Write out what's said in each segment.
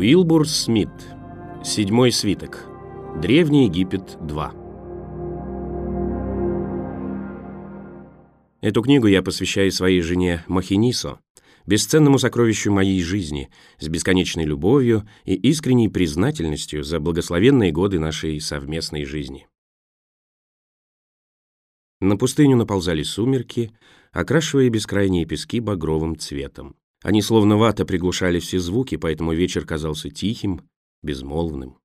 Уилбур Смит. Седьмой свиток. Древний Египет 2. Эту книгу я посвящаю своей жене Махинисо, бесценному сокровищу моей жизни, с бесконечной любовью и искренней признательностью за благословенные годы нашей совместной жизни. На пустыню наползали сумерки, окрашивая бескрайние пески багровым цветом. Они словно вата приглушали все звуки, поэтому вечер казался тихим, безмолвным.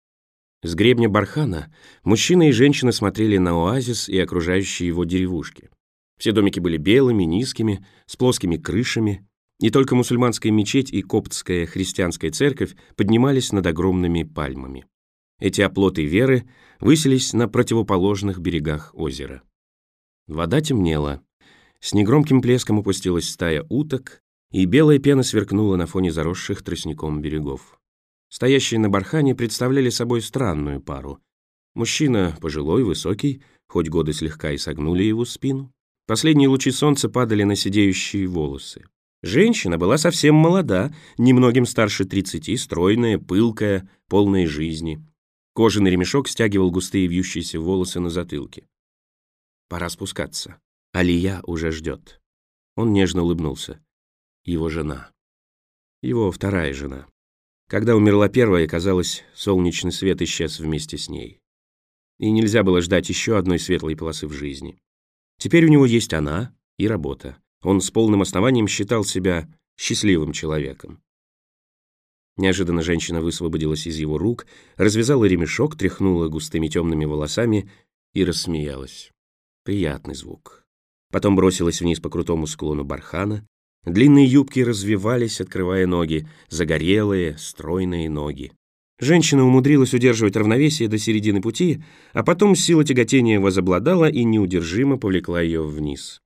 С гребня бархана мужчина и женщина смотрели на оазис и окружающие его деревушки. Все домики были белыми, низкими, с плоскими крышами, и только мусульманская мечеть и коптская христианская церковь поднимались над огромными пальмами. Эти оплоты веры высились на противоположных берегах озера. Вода темнела, с негромким плеском опустилась стая уток, и белая пена сверкнула на фоне заросших тростником берегов. Стоящие на бархане представляли собой странную пару. Мужчина пожилой, высокий, хоть годы слегка и согнули его спину. Последние лучи солнца падали на сидеющие волосы. Женщина была совсем молода, немногим старше 30, стройная, пылкая, полная жизни. Кожаный ремешок стягивал густые вьющиеся волосы на затылке. Пора спускаться. Алия уже ждет. Он нежно улыбнулся. Его жена. Его вторая жена. Когда умерла первая, казалось, солнечный свет исчез вместе с ней. И нельзя было ждать еще одной светлой полосы в жизни. Теперь у него есть она и работа. Он с полным основанием считал себя счастливым человеком. Неожиданно женщина высвободилась из его рук, развязала ремешок, тряхнула густыми темными волосами и рассмеялась. Приятный звук. Потом бросилась вниз по крутому склону бархана. Длинные юбки развивались, открывая ноги, загорелые, стройные ноги. Женщина умудрилась удерживать равновесие до середины пути, а потом сила тяготения возобладала и неудержимо повлекла ее вниз.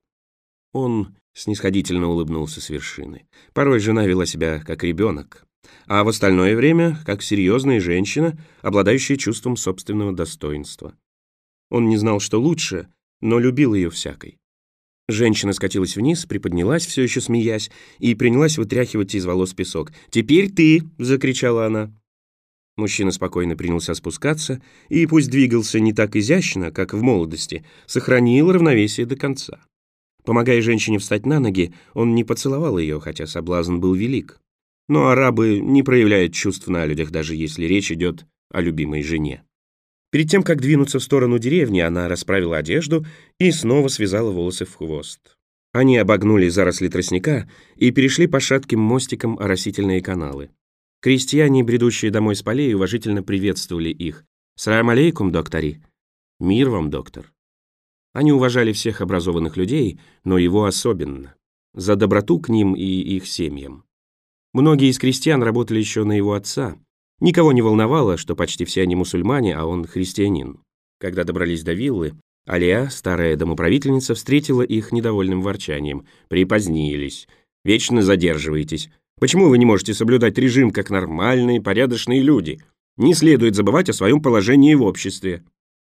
Он снисходительно улыбнулся с вершины. Порой жена вела себя как ребенок, а в остальное время как серьезная женщина, обладающая чувством собственного достоинства. Он не знал, что лучше, но любил ее всякой. Женщина скатилась вниз, приподнялась, все еще смеясь, и принялась вытряхивать из волос песок. «Теперь ты!» — закричала она. Мужчина спокойно принялся спускаться, и пусть двигался не так изящно, как в молодости, сохранил равновесие до конца. Помогая женщине встать на ноги, он не поцеловал ее, хотя соблазн был велик. Но арабы не проявляют чувств на людях, даже если речь идет о любимой жене. Перед тем, как двинуться в сторону деревни, она расправила одежду и снова связала волосы в хвост. Они обогнули заросли тростника и перешли по шатким мостикам оросительные каналы. Крестьяне, бредущие домой с полей, уважительно приветствовали их. «Салам алейкум, доктори!» «Мир вам, доктор!» Они уважали всех образованных людей, но его особенно, за доброту к ним и их семьям. Многие из крестьян работали еще на его отца. Никого не волновало, что почти все они мусульмане, а он христианин. Когда добрались до виллы, Алия, старая домоправительница, встретила их недовольным ворчанием. «Припозднились. Вечно задерживаетесь. Почему вы не можете соблюдать режим, как нормальные, порядочные люди? Не следует забывать о своем положении в обществе».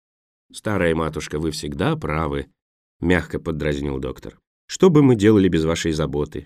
«Старая матушка, вы всегда правы», — мягко поддразнил доктор. «Что бы мы делали без вашей заботы?»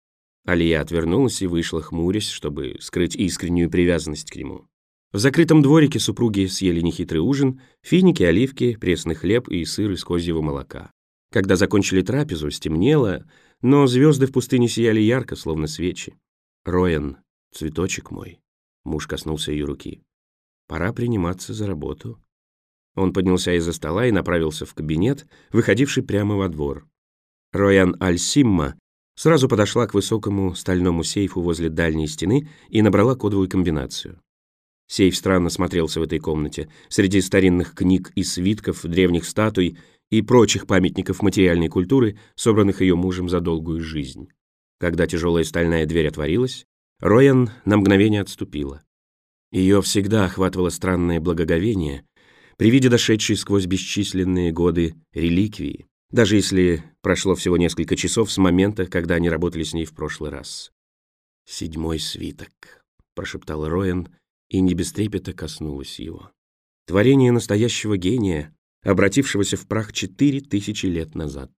Алия отвернулась и вышла, хмурясь, чтобы скрыть искреннюю привязанность к нему. В закрытом дворике супруги съели нехитрый ужин, финики, оливки, пресный хлеб и сыр из козьего молока. Когда закончили трапезу, стемнело, но звезды в пустыне сияли ярко, словно свечи. «Роян, цветочек мой», — муж коснулся ее руки, — «пора приниматься за работу». Он поднялся из-за стола и направился в кабинет, выходивший прямо во двор. Роян Аль-Симма сразу подошла к высокому стальному сейфу возле дальней стены и набрала кодовую комбинацию. Сейф странно смотрелся в этой комнате, среди старинных книг и свитков, древних статуй и прочих памятников материальной культуры, собранных ее мужем за долгую жизнь. Когда тяжелая стальная дверь отворилась, Роян на мгновение отступила. Ее всегда охватывало странное благоговение при виде дошедшей сквозь бесчисленные годы реликвии, даже если прошло всего несколько часов с момента, когда они работали с ней в прошлый раз. «Седьмой свиток», — прошептал Роян, и не без трепета коснулась его. Творение настоящего гения, обратившегося в прах 4000 лет назад.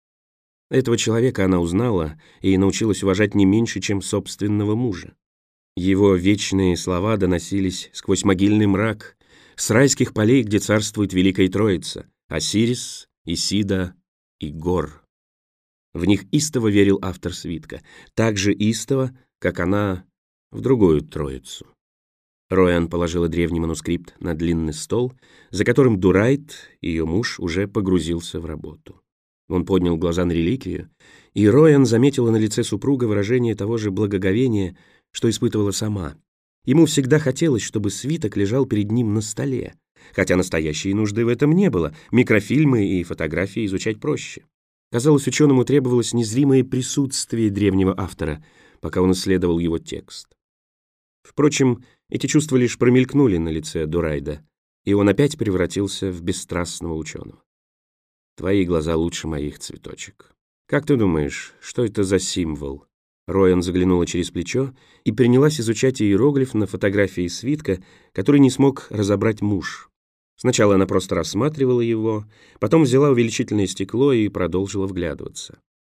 Этого человека она узнала и научилась уважать не меньше, чем собственного мужа. Его вечные слова доносились сквозь могильный мрак с райских полей, где царствует Великая Троица — Осирис, Исида и Гор. В них истово верил автор свитка, так же истово, как она в другую Троицу. Роян положила древний манускрипт на длинный стол, за которым Дурайд, ее муж, уже погрузился в работу. Он поднял глаза на реликвию, и Роян заметила на лице супруга выражение того же благоговения, что испытывала сама. Ему всегда хотелось, чтобы свиток лежал перед ним на столе, хотя настоящей нужды в этом не было, микрофильмы и фотографии изучать проще. Казалось, ученому требовалось незримое присутствие древнего автора, пока он исследовал его текст. Впрочем, эти чувства лишь промелькнули на лице Дурайда, и он опять превратился в бесстрастного ученого. «Твои глаза лучше моих, цветочек. Как ты думаешь, что это за символ?» Роян заглянула через плечо и принялась изучать иероглиф на фотографии свитка, который не смог разобрать муж. Сначала она просто рассматривала его, потом взяла увеличительное стекло и продолжила вглядываться.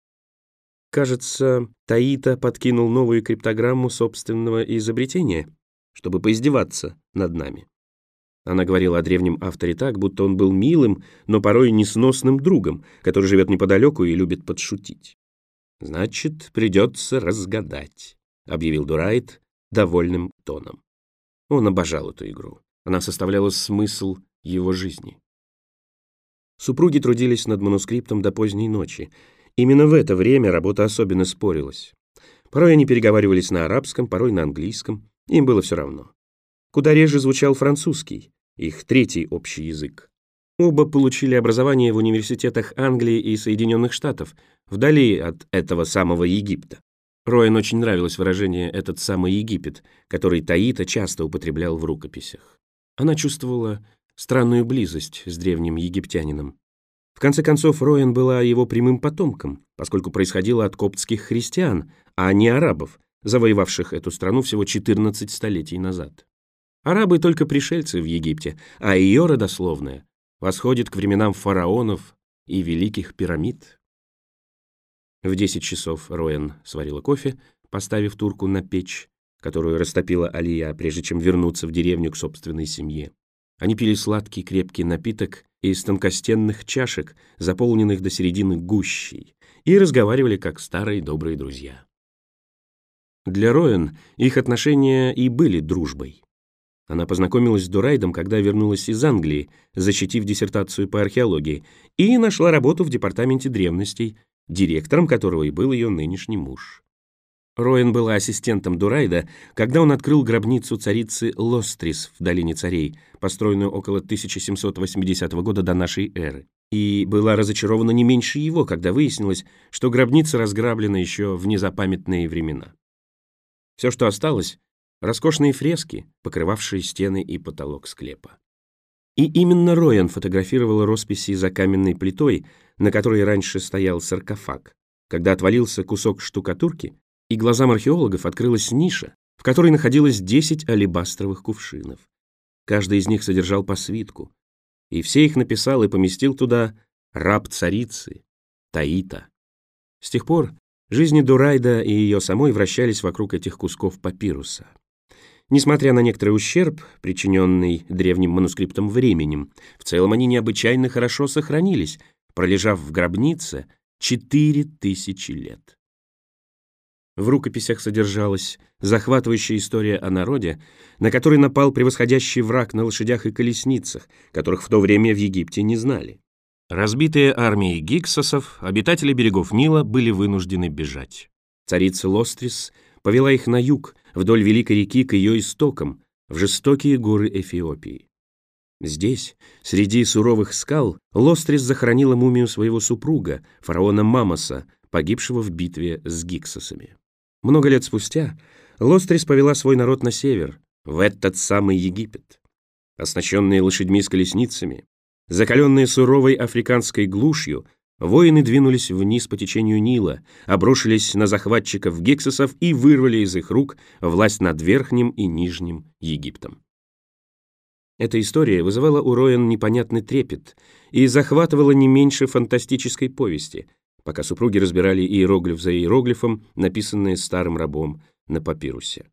Кажется, Таита подкинул новую криптограмму собственного изобретения, чтобы поиздеваться над нами. Она говорила о древнем авторе так, будто он был милым, но порой несносным другом, который живет неподалеку и любит подшутить. «Значит, придется разгадать», — объявил Дурайд довольным тоном. Он обожал эту игру. Она составляла смысл его жизни. Супруги трудились над манускриптом до поздней ночи. Именно в это время работа особенно спорилась. Порой они переговаривались на арабском, порой на английском. Им было все равно. Куда реже звучал французский, их третий общий язык. Оба получили образование в университетах Англии и Соединенных Штатов, вдали от этого самого Египта. Роян очень нравилось выражение «этот самый Египет», который Таита часто употреблял в рукописях. Она чувствовала странную близость с древним египтянином. В конце концов, Роян была его прямым потомком, поскольку происходила от коптских христиан, а не арабов, завоевавших эту страну всего 14 столетий назад. Арабы только пришельцы в Египте, а ее родословная восходит к временам фараонов и великих пирамид. В 10 часов Роян сварила кофе, поставив турку на печь, которую растопила Алия, прежде чем вернуться в деревню к собственной семье. Они пили сладкий крепкий напиток из тонкостенных чашек, заполненных до середины гущей, и разговаривали как старые добрые друзья. Для Роян их отношения и были дружбой. Она познакомилась с Дурайдом, когда вернулась из Англии, защитив диссертацию по археологии, и нашла работу в департаменте древностей, директором которого и был ее нынешний муж. Роян была ассистентом Дурайда, когда он открыл гробницу царицы Лострис в Долине Царей, построенную около 1780 года до нашей эры, и была разочарована не меньше его, когда выяснилось, что гробница разграблена еще в незапамятные времена. Все, что осталось — роскошные фрески, покрывавшие стены и потолок склепа. И именно Роян фотографировала росписи за каменной плитой, на которой раньше стоял саркофаг, когда отвалился кусок штукатурки, и глазам археологов открылась ниша, в которой находилось 10 алебастровых кувшинов. Каждый из них содержал по свитку, и все их написал и поместил туда раб царицы, Таита. С тех пор жизни Дурайда и ее самой вращались вокруг этих кусков папируса. Несмотря на некоторый ущерб, причиненный древним манускриптом временем, в целом они необычайно хорошо сохранились, пролежав в гробнице 4000 лет. В рукописях содержалась захватывающая история о народе, на который напал превосходящий враг на лошадях и колесницах, которых в то время в Египте не знали. Разбитые армией гиксосов, обитатели берегов Нила были вынуждены бежать. Царица Лострис повела их на юг, вдоль Великой реки к ее истокам, в жестокие горы Эфиопии. Здесь, среди суровых скал, Лострис захоронила мумию своего супруга, фараона Мамоса, погибшего в битве с гиксосами. Много лет спустя Лострис повела свой народ на север, в этот самый Египет. Оснащенные лошадьми с колесницами, закаленные суровой африканской глушью, воины двинулись вниз по течению Нила, обрушились на захватчиков гиксосов и вырвали из их рук власть над Верхним и Нижним Египтом. Эта история вызывала у Роян непонятный трепет и захватывала не меньше фантастической повести, пока супруги разбирали иероглиф за иероглифом, написанные старым рабом на папирусе.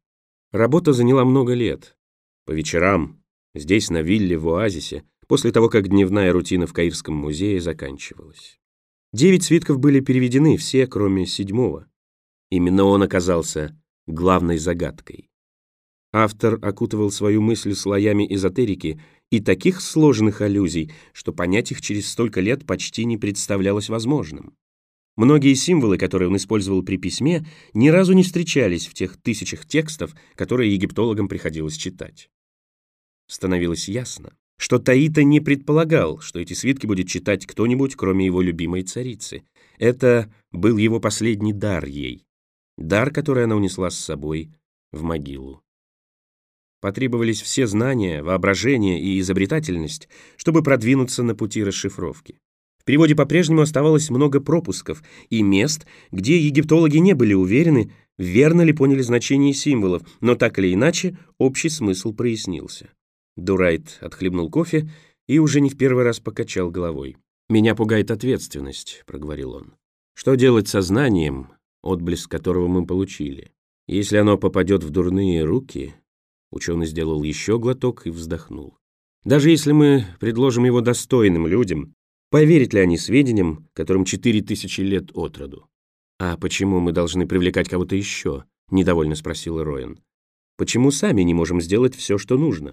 Работа заняла много лет. По вечерам, здесь, на вилле в оазисе, после того, как дневная рутина в Каирском музее заканчивалась. 9 свитков были переведены, все, кроме 7-го. Именно он оказался главной загадкой. Автор окутывал свою мысль слоями эзотерики и таких сложных аллюзий, что понять их через столько лет почти не представлялось возможным. Многие символы, которые он использовал при письме, ни разу не встречались в тех тысячах текстов, которые египтологам приходилось читать. Становилось ясно, что Таита не предполагал, что эти свитки будет читать кто-нибудь, кроме его любимой царицы. Это был его последний дар ей. Дар, который она унесла с собой в могилу. Потребовались все знания, воображение и изобретательность, чтобы продвинуться на пути расшифровки. В переводе по-прежнему оставалось много пропусков и мест, где египтологи не были уверены, верно ли поняли значение символов, но так или иначе общий смысл прояснился. Дурайт отхлебнул кофе и уже не в первый раз покачал головой. «Меня пугает ответственность», — проговорил он. «Что делать со знанием, отблеск которого мы получили? Если оно попадет в дурные руки...» Ученый сделал еще глоток и вздохнул. «Даже если мы предложим его достойным людям, поверят ли они сведениям, которым 4000 лет от роду?» «А почему мы должны привлекать кого-то еще?» — недовольно спросил Роэн. «Почему сами не можем сделать все, что нужно?»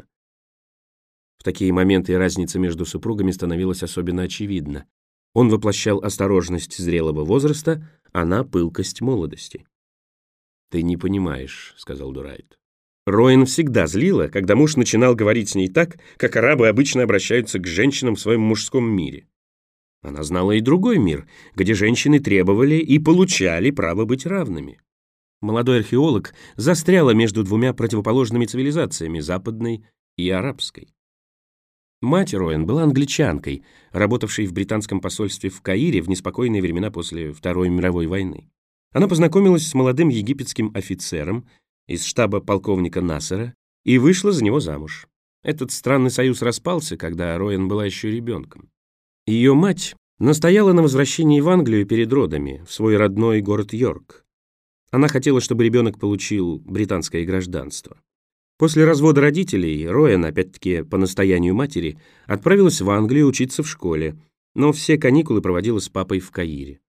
В такие моменты разница между супругами становилась особенно очевидна. Он воплощал осторожность зрелого возраста, она — пылкость молодости. «Ты не понимаешь», — сказал Дурайт. Роэн всегда злила, когда муж начинал говорить с ней так, как арабы обычно обращаются к женщинам в своем мужском мире. Она знала и другой мир, где женщины требовали и получали право быть равными. Молодой археолог застряла между двумя противоположными цивилизациями, западной и арабской. Мать Роэн была англичанкой, работавшей в британском посольстве в Каире в неспокойные времена после Второй мировой войны. Она познакомилась с молодым египетским офицером из штаба полковника Насера и вышла за него замуж. Этот странный союз распался, когда Роэн была еще ребенком. Ее мать настояла на возвращении в Англию перед родами, в свой родной город Йорк. Она хотела, чтобы ребенок получил британское гражданство. После развода родителей Роэн, опять-таки по настоянию матери, отправилась в Англию учиться в школе, но все каникулы проводила с папой в Каире.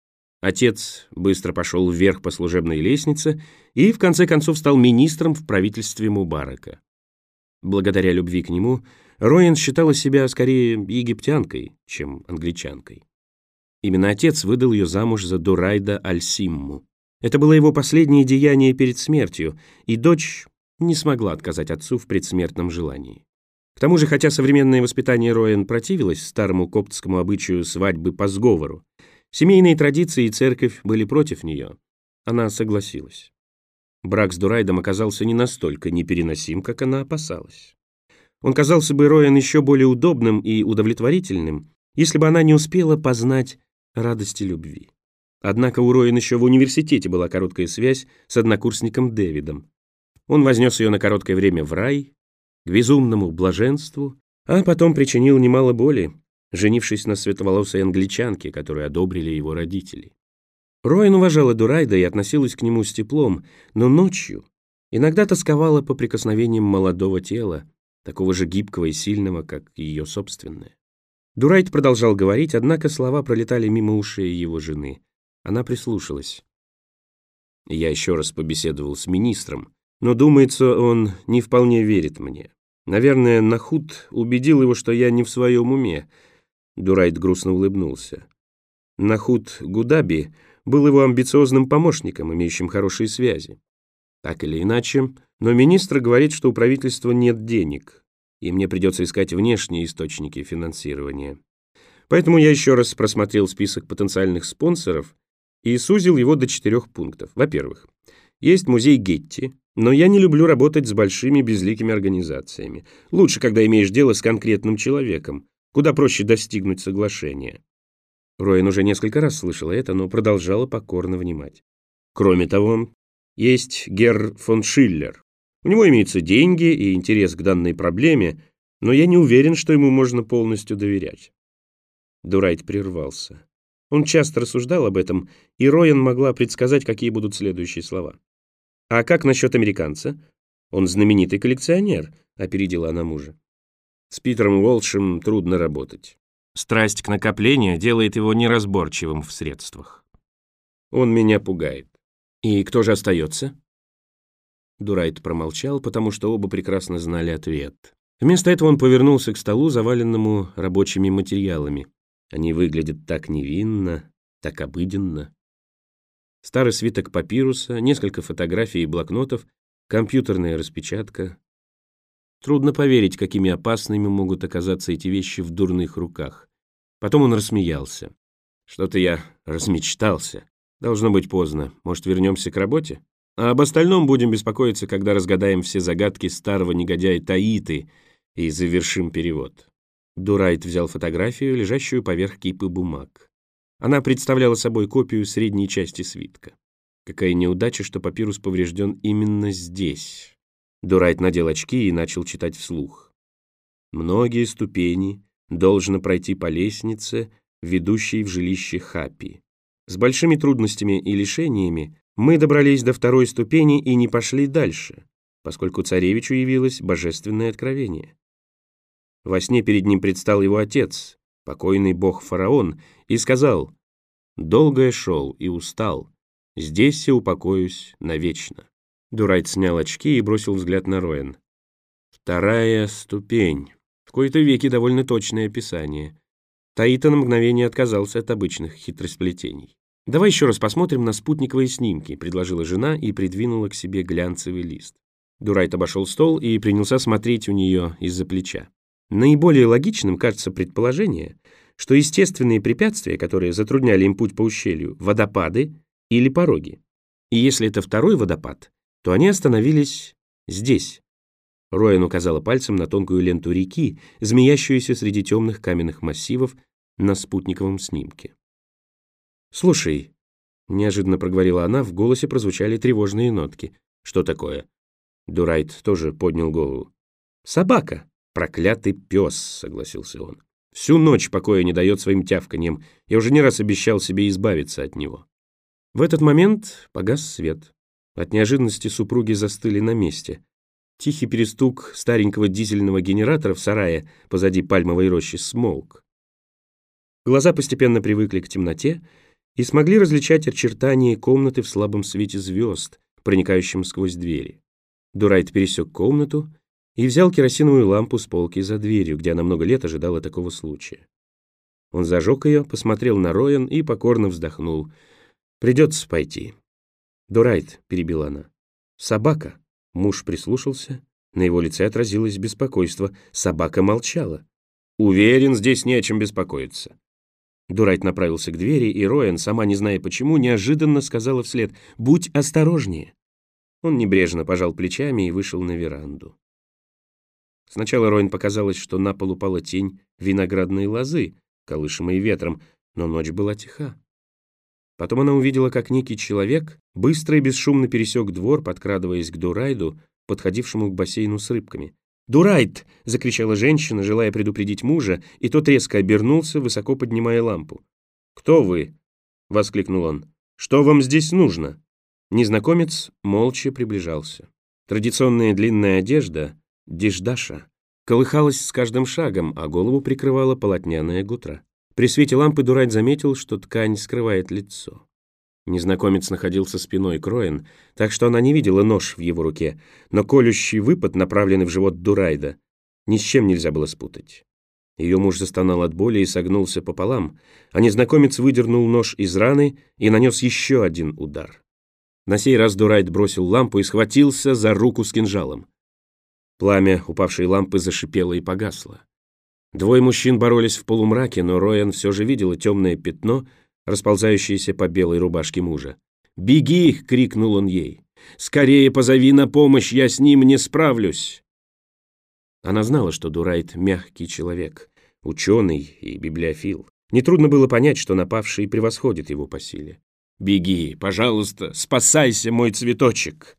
Отец быстро пошел вверх по служебной лестнице и, в конце концов, стал министром в правительстве Мубарака. Благодаря любви к нему, Роэн считала себя скорее египтянкой, чем англичанкой. Именно отец выдал ее замуж за Дурайда Аль-Симму. Это было его последнее деяние перед смертью, и дочь не смогла отказать отцу в предсмертном желании. К тому же, хотя современное воспитание Роэн противилось старому коптскому обычаю свадьбы по сговору, семейные традиции и церковь были против нее. Она согласилась. Брак с Дурайдом оказался не настолько непереносим, как она опасалась. Он казался бы Роэн еще более удобным и удовлетворительным, если бы она не успела познать радости любви. Однако у Роэн еще в университете была короткая связь с однокурсником Дэвидом. Он вознес ее на короткое время в рай, к безумному блаженству, а потом причинил немало боли, женившись на светловолосой англичанке, которую одобрили его родители. Роэн уважала Дурайда и относилась к нему с теплом, но ночью иногда тосковала по прикосновениям молодого тела, такого же гибкого и сильного, как и ее собственное. Дурайд продолжал говорить, однако слова пролетали мимо ушей его жены. Она прислушалась. Я еще раз побеседовал с министром, но, думается, он не вполне верит мне. Наверное, Нахут убедил его, что я не в своем уме. Дурайд грустно улыбнулся. Нахут Гудаби был его амбициозным помощником, имеющим хорошие связи. Так или иначе, но министр говорит, что у правительства нет денег, и мне придется искать внешние источники финансирования. Поэтому я еще раз просмотрел список потенциальных спонсоров и сузил его до 4 пунктов. Во-первых, есть музей Гетти, но я не люблю работать с большими безликими организациями. Лучше, когда имеешь дело с конкретным человеком, куда проще достигнуть соглашения. Роэн уже несколько раз слышала это, но продолжала покорно внимать. Кроме того, есть Герр фон Шиллер. У него имеются деньги и интерес к данной проблеме, но я не уверен, что ему можно полностью доверять. Дурайт прервался. Он часто рассуждал об этом, и Роэн могла предсказать, какие будут следующие слова. «А как насчет американца? Он знаменитый коллекционер», — опередила она мужа. «С Питером Уолшем трудно работать. Страсть к накоплению делает его неразборчивым в средствах. Он меня пугает. И кто же остается?» Дурайт промолчал, потому что оба прекрасно знали ответ. Вместо этого он повернулся к столу, заваленному рабочими материалами. Они выглядят так невинно, так обыденно. Старый свиток папируса, несколько фотографий и блокнотов, компьютерная распечатка. Трудно поверить, какими опасными могут оказаться эти вещи в дурных руках. Потом он рассмеялся. «Что-то я размечтался. Должно быть поздно. Может, вернемся к работе? А об остальном будем беспокоиться, когда разгадаем все загадки старого негодяя Таиты и завершим перевод». Дурайт взял фотографию, лежащую поверх кипы бумаг. Она представляла собой копию средней части свитка. Какая неудача, что папирус поврежден именно здесь. Дурайт надел очки и начал читать вслух. «Многие ступени должно пройти по лестнице, ведущей в жилище Хапи. С большими трудностями и лишениями мы добрались до второй ступени и не пошли дальше, поскольку царевичу явилось божественное откровение. Во сне перед ним предстал его отец, покойный бог-фараон, и сказал: «Долго я шел и устал, здесь я упокоюсь навечно». Дурайт снял очки и бросил взгляд на Роэн. «Вторая ступень. В кои-то веки довольно точное описание». Таита на мгновение отказался от обычных хитросплетений. «Давай еще раз посмотрим на спутниковые снимки», — предложила жена и придвинула к себе глянцевый лист. Дурайт обошел стол и принялся смотреть у нее из-за плеча. Наиболее логичным кажется предположение, что естественные препятствия, которые затрудняли им путь по ущелью, водопады или пороги. И если это второй водопад, то они остановились здесь. Роэн указала пальцем на тонкую ленту реки, змеящуюся среди темных каменных массивов на спутниковом снимке. «Слушай», — неожиданно проговорила она, в голосе прозвучали тревожные нотки. «Что такое?» Дурайт тоже поднял голову. «Собака! Проклятый пес!» — согласился он. «Всю ночь покоя не дает своим тявканьем. Я уже не раз обещал себе избавиться от него». В этот момент погас свет. От неожиданности супруги застыли на месте. Тихий перестук старенького дизельного генератора в сарае позади пальмовой рощи смолк. Глаза постепенно привыкли к темноте и смогли различать очертания комнаты в слабом свете звезд, проникающем сквозь двери. Дурайт пересек комнату и взял керосиновую лампу с полки за дверью, где она много лет ожидала такого случая. Он зажег ее, посмотрел на Роэн и покорно вздохнул. «Придется пойти». «Дурайт», — перебила она. «Собака». Муж прислушался, на его лице отразилось беспокойство. Собака молчала. «Уверен, здесь не о чем беспокоиться». Дурайт направился к двери, и Роэн, сама не зная почему, неожиданно сказала вслед: «Будь осторожнее». Он небрежно пожал плечами и вышел на веранду. Сначала Роэн показалось, что на пол упала тень виноградной лозы, колышемой ветром, но ночь была тиха. Потом она увидела, как некий человек быстро и бесшумно пересек двор, подкрадываясь к Дурайду, подходившему к бассейну с рыбками. «Дурайд!» — закричала женщина, желая предупредить мужа, и тот резко обернулся, высоко поднимая лампу. «Кто вы?» — воскликнул он. «Что вам здесь нужно?» Незнакомец молча приближался. Традиционная длинная одежда, диждаша, колыхалась с каждым шагом, а голову прикрывала полотняная гутра. При свете лампы Дурайд заметил, что ткань скрывает лицо. Незнакомец находился спиной к Роэн, так что она не видела нож в его руке, но колющий выпад, направленный в живот Дурайда, ни с чем нельзя было спутать. Ее муж застонал от боли и согнулся пополам, а незнакомец выдернул нож из раны и нанес еще один удар. На сей раз Дурайд бросил лампу и схватился за руку с кинжалом. Пламя упавшей лампы зашипело и погасло. Двое мужчин боролись в полумраке, но Роэн все же видела темное пятно, расползающееся по белой рубашке мужа. «Беги!» — крикнул он ей. «Скорее позови на помощь, я с ним не справлюсь!» Она знала, что Дурайд — мягкий человек, ученый и библиофил. Нетрудно было понять, что напавший превосходит его по силе. «Беги, пожалуйста, спасайся, мой цветочек!»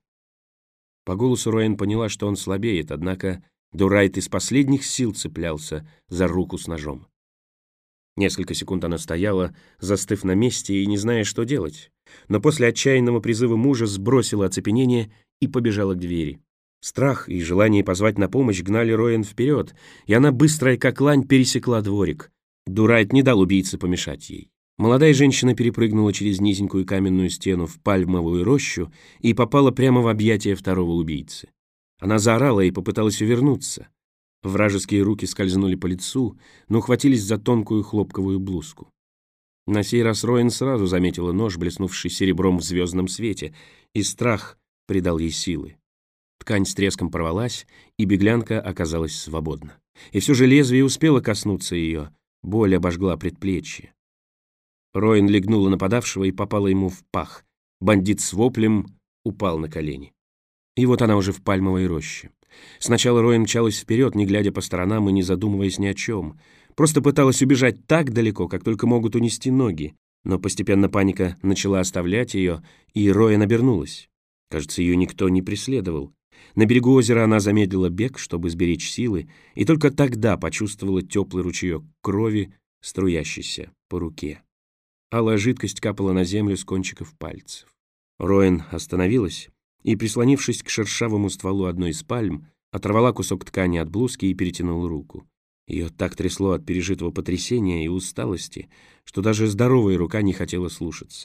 По голосу Роэн поняла, что он слабеет, однако Дурайд из последних сил цеплялся за руку с ножом. Несколько секунд она стояла, застыв на месте и не зная, что делать, но после отчаянного призыва мужа сбросила оцепенение и побежала к двери. Страх и желание позвать на помощь гнали Роэн вперед, и она, быстрая как лань, пересекла дворик. Дурайт не дал убийце помешать ей. Молодая женщина перепрыгнула через низенькую каменную стену в пальмовую рощу и попала прямо в объятия второго убийцы. Она заорала и попыталась увернуться. Вражеские руки скользнули по лицу, но ухватились за тонкую хлопковую блузку. На сей раз Роэн сразу заметила нож, блеснувший серебром в звездном свете, и страх придал ей силы. Ткань с треском порвалась, и беглянка оказалась свободна. И все же лезвие успело коснуться ее, боль обожгла предплечье. Роэн легнула нападавшего и попала ему в пах. Бандит с воплем упал на колени. И вот она уже в пальмовой роще. Сначала Роэн мчалась вперед, не глядя по сторонам и не задумываясь ни о чем. Просто пыталась убежать так далеко, как только могут унести ноги. Но постепенно паника начала оставлять ее, и Роэн обернулась. Кажется, ее никто не преследовал. На берегу озера она замедлила бег, чтобы сберечь силы, и только тогда почувствовала теплый ручеек крови, струящийся по руке. Алая жидкость капала на землю с кончиков пальцев. Роэн остановилась и, прислонившись к шершавому стволу одной из пальм, оторвала кусок ткани от блузки и перетянула руку. Ее так трясло от пережитого потрясения и усталости, что даже здоровая рука не хотела слушаться.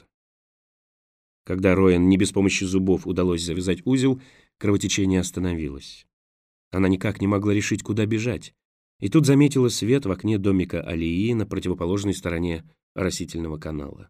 Когда Роэн не без помощи зубов удалось завязать узел, кровотечение остановилось. Она никак не могла решить, куда бежать, и тут заметила свет в окне домика Алии на противоположной стороне оросительного канала.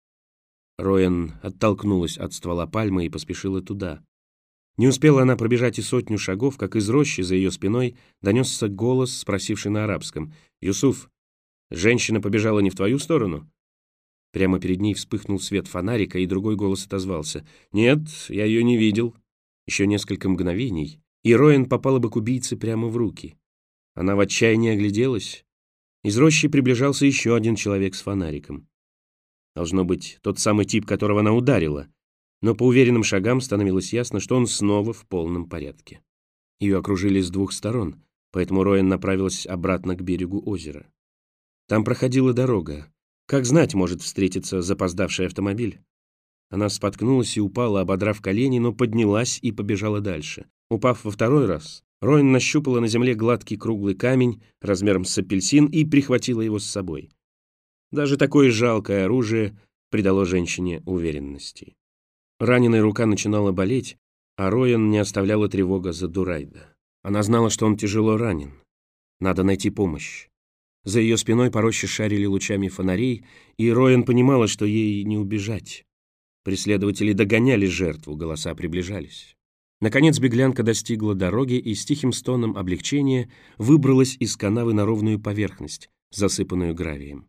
Роэн оттолкнулась от ствола пальмы и поспешила туда. Не успела она пробежать и 100 шагов, как из рощи за ее спиной донесся голос, спросивший на арабском: «Юсуф, женщина побежала не в твою сторону?» Прямо перед ней вспыхнул свет фонарика, и другой голос отозвался: «Нет, я ее не видел». Еще несколько мгновений, и Роэн попала бы к убийце прямо в руки. Она в отчаянии огляделась. Из рощи приближался еще один человек с фонариком. Должно быть, тот самый тип, которого она ударила, но по уверенным шагам становилось ясно, что он снова в полном порядке. Ее окружили с 2 сторон, поэтому Роэн направилась обратно к берегу озера. Там проходила дорога. Как знать, может встретиться запоздавший автомобиль. Она споткнулась и упала, ободрав колени, но поднялась и побежала дальше. Упав во 2-й раз, Роэн нащупала на земле гладкий круглый камень размером с апельсин и прихватила его с собой. Даже такое жалкое оружие придало женщине уверенности. Раненая рука начинала болеть, а Роэн не оставляла тревога за Дурайда. Она знала, что он тяжело ранен. Надо найти помощь. За ее спиной по роще шарили лучами фонарей, и Роэн понимала, что ей не убежать. Преследователи догоняли жертву, голоса приближались. Наконец беглянка достигла дороги и с тихим стоном облегчения выбралась из канавы на ровную поверхность, засыпанную гравием.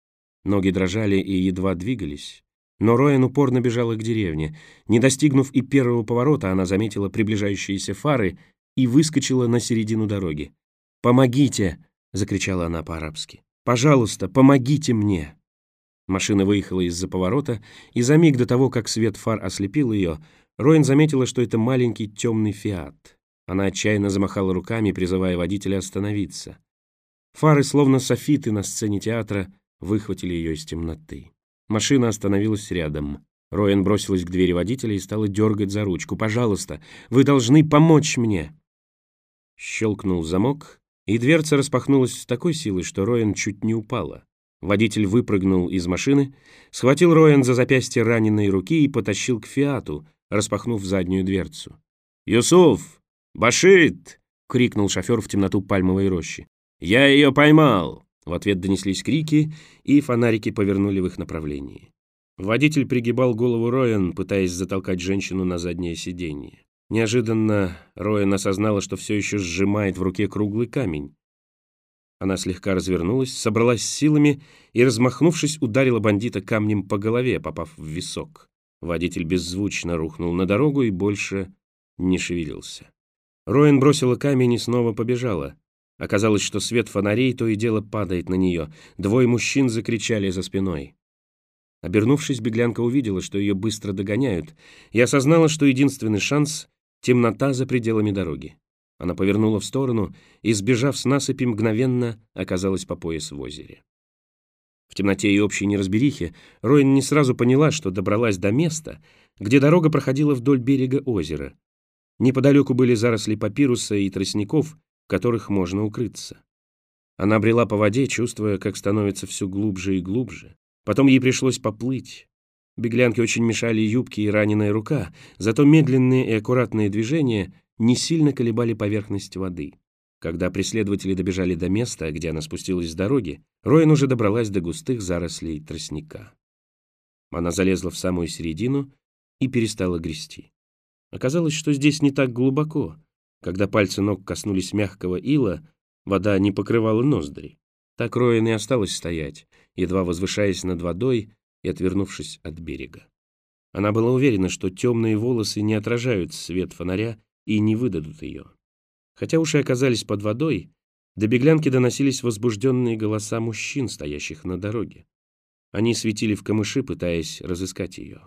Ноги дрожали и едва двигались, но Роэн упорно бежала к деревне. Не достигнув и первого поворота, она заметила приближающиеся фары и выскочила на середину дороги. «Помогите!» — закричала она по-арабски. «Пожалуйста, помогите мне!» Машина выехала из-за поворота, и за миг до того, как свет фар ослепил ее, Роэн заметила, что это маленький темный «Фиат». Она отчаянно замахала руками, призывая водителя остановиться. Фары, словно софиты на сцене театра, выхватили ее из темноты. Машина остановилась рядом. Роэн бросилась к двери водителя и стала дергать за ручку. «Пожалуйста, вы должны помочь мне!» Щелкнул замок, и дверца распахнулась с такой силой, что Роэн чуть не упала. Водитель выпрыгнул из машины, схватил Роэн за запястье раненой руки и потащил к «Фиату», распахнув заднюю дверцу. «Юсуф! Башит!» — крикнул шофер в темноту пальмовой рощи. «Я ее поймал!» В ответ донеслись крики, и фонарики повернули в их направлении. Водитель пригибал голову Роэн, пытаясь затолкать женщину на заднее сиденье. Неожиданно Роэн осознала, что все еще сжимает в руке круглый камень. Она слегка развернулась, собралась с силами и, размахнувшись, ударила бандита камнем по голове, попав в висок. Водитель беззвучно рухнул на дорогу и больше не шевелился. Роэн бросила камень и снова побежала. Оказалось, что свет фонарей то и дело падает на нее. 2 мужчин закричали за спиной. Обернувшись, беглянка увидела, что ее быстро догоняют, и осознала, что единственный шанс — темнота за пределами дороги. Она повернула в сторону и, сбежав с насыпи, мгновенно оказалась по пояс в озере. В темноте и общей неразберихе Роэн не сразу поняла, что добралась до места, где дорога проходила вдоль берега озера. Неподалеку были заросли папируса и тростников, в которых можно укрыться. Она брела по воде, чувствуя, как становится все глубже и глубже. Потом ей пришлось поплыть. Беглянке очень мешали юбки и раненая рука, зато медленные и аккуратные движения не сильно колебали поверхность воды. Когда преследователи добежали до места, где она спустилась с дороги, Роэн уже добралась до густых зарослей тростника. Она залезла в самую середину и перестала грести. Оказалось, что здесь не так глубоко. Когда пальцы ног коснулись мягкого ила, вода не покрывала ноздри. Так Роэн и осталась стоять, едва возвышаясь над водой и отвернувшись от берега. Она была уверена, что темные волосы не отражают свет фонаря и не выдадут ее. Хотя уши оказались под водой, до беглянки доносились возбужденные голоса мужчин, стоящих на дороге. Они светили в камыши, пытаясь разыскать ее.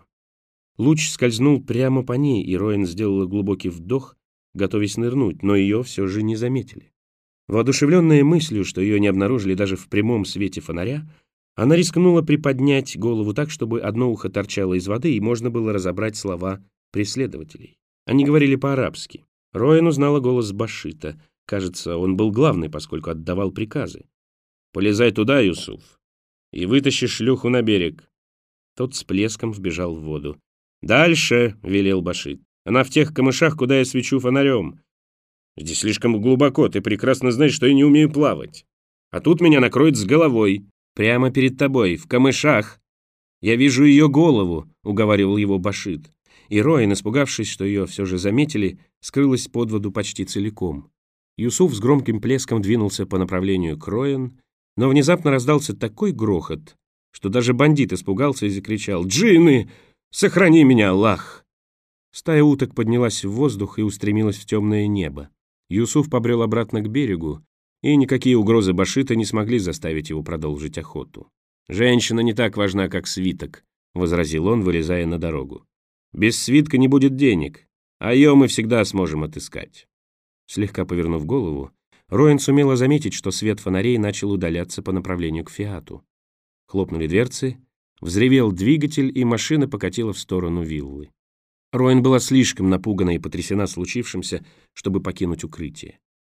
Луч скользнул прямо по ней, и Роэн сделала глубокий вдох, готовясь нырнуть, но ее все же не заметили. Воодушевленная мыслью, что ее не обнаружили даже в прямом свете фонаря, она рискнула приподнять голову так, чтобы одно ухо торчало из воды, и можно было разобрать слова преследователей. Они говорили по-арабски. Роэн узнала голос Башита. Кажется, он был главный, поскольку отдавал приказы. «Полезай туда, Юсуф, и вытащи шлюху на берег». Тот с плеском вбежал в воду. «Дальше», — велел Башит. «Она в тех камышах, куда я свечу фонарем. Здесь слишком глубоко, ты прекрасно знаешь, что я не умею плавать. А тут меня накроет с головой. Прямо перед тобой, в камышах. Я вижу ее голову», — уговаривал его Башит. И Роэн, испугавшись, что ее все же заметили, скрылась под воду почти целиком. Юсуф с громким плеском двинулся по направлению к Роэн, но внезапно раздался такой грохот, что даже бандит испугался и закричал: «Джинны! Сохрани меня, Аллах!» Стая уток поднялась в воздух и устремилась в темное небо. Юсуф побрел обратно к берегу, и никакие угрозы Башита не смогли заставить его продолжить охоту. «Женщина не так важна, как свиток», — возразил он, вылезая на дорогу. «Без свитка не будет денег, а ее мы всегда сможем отыскать». Слегка повернув голову, Роэн сумела заметить, что свет фонарей начал удаляться по направлению к Фиату. Хлопнули дверцы, взревел двигатель, и машина покатила в сторону виллы. Роэн была слишком напугана и потрясена случившимся, чтобы покинуть укрытие.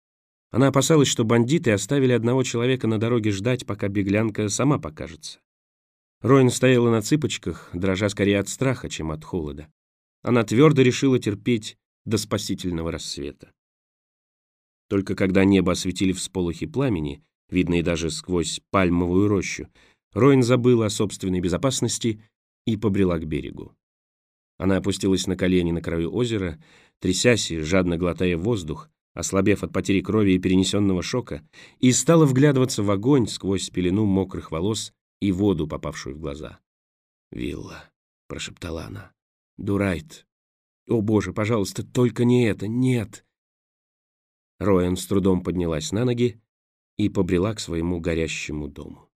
Она опасалась, что бандиты оставили одного человека на дороге ждать, пока беглянка сама покажется. Роэн стояла на цыпочках, дрожа скорее от страха, чем от холода. Она твердо решила терпеть до спасительного рассвета. Только когда небо осветили всполохи пламени, видные даже сквозь пальмовую рощу, Роэн забыла о собственной безопасности и побрела к берегу. Она опустилась на колени на краю озера, трясясь и жадно глотая воздух, ослабев от потери крови и перенесенного шока, и стала вглядываться в огонь сквозь пелену мокрых волос и воду, попавшую в глаза. «Вилла», — прошептала она, — «Дурайт. О, Боже, пожалуйста, только не это, нет!» Роэн с трудом поднялась на ноги и побрела к своему горящему дому.